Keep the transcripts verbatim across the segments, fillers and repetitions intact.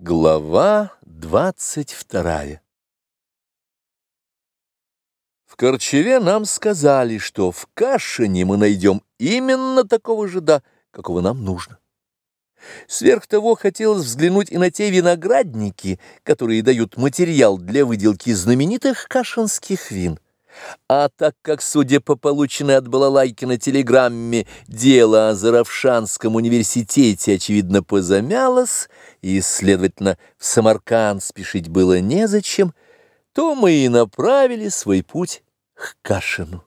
Глава двадцать вторая. В Корчеве нам сказали, что в Кашине мы найдем именно такого жида, какого нам нужно. Сверх того, хотелось взглянуть и на те виноградники, которые дают материал для выделки знаменитых кашинских вин. А так как, судя по полученной от Балалайкина телеграмме, дело о Заравшанском университете, очевидно, позамялось, и, следовательно, в Самарканд спешить было незачем, то мы и направили свой путь к Кашину.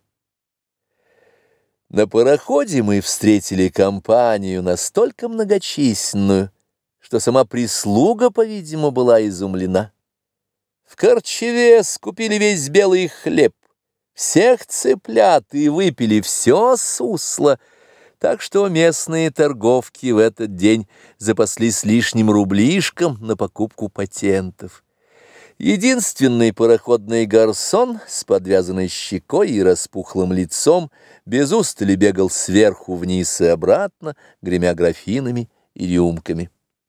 На пароходе мы встретили компанию настолько многочисленную, что сама прислуга, по-видимому, была изумлена. В Корчеве скупили весь белый хлеб, всех цыплят и выпили все сусло, так что местные торговки в этот день запаслись лишним рублишком на покупку патентов. Единственный пароходный гарсон с подвязанной щекой и распухлым лицом без устали бегал сверху вниз и обратно, гремя графинами и рюмками.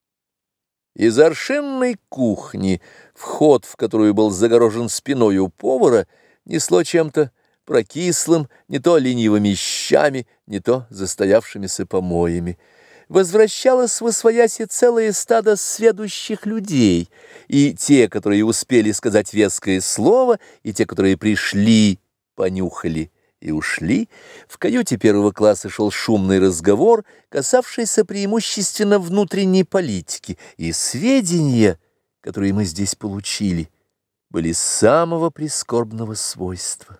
Из аршинной кухни, вход в которую был загорожен спиной у повара, несло чем-то прокислым, не то ленивыми щами, не то застоявшимися помоями. Возвращалось восвояси целое стадо сведущих людей, и те, которые успели сказать веское слово, и те, которые пришли, понюхали и ушли. В каюте первого класса шел шумный разговор, касавшийся преимущественно внутренней политики, и сведения, которые мы здесь получили, были самого прискорбного свойства.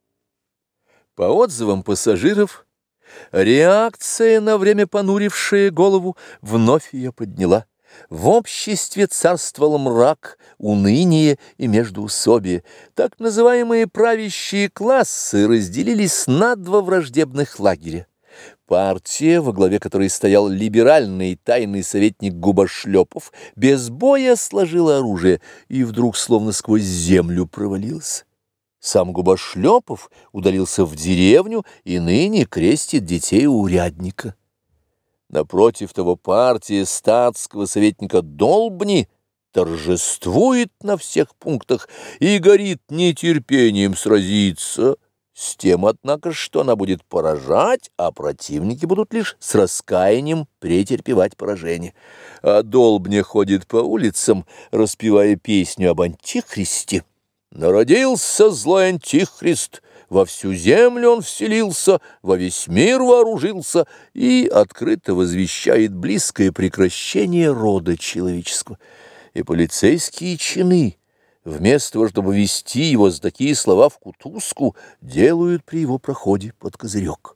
По отзывам пассажиров, реакция, на время понурившая голову, вновь ее подняла. В обществе царствовал мрак, уныние и междоусобие. Так называемые правящие классы разделились на два враждебных лагеря. Партия, во главе которой стоял либеральный тайный советник Губошлепов, без боя сложила оружие и вдруг словно сквозь землю провалился. Сам Губошлепов удалился в деревню и ныне крестит детей у урядника. Напротив того, партия статского советника Долбни торжествует на всех пунктах и горит нетерпением сразиться с тем, однако, что она будет поражать, а противники будут лишь с раскаянием претерпевать поражение. А Долбня ходит по улицам, распевая песню об антихристе. «Народился злой антихрист, во всю землю он вселился, во весь мир вооружился» и открыто возвещает близкое прекращение рода человеческого. И полицейские чины, вместо того, чтобы вести его за такие слова в кутузку, делают при его проходе под козырек.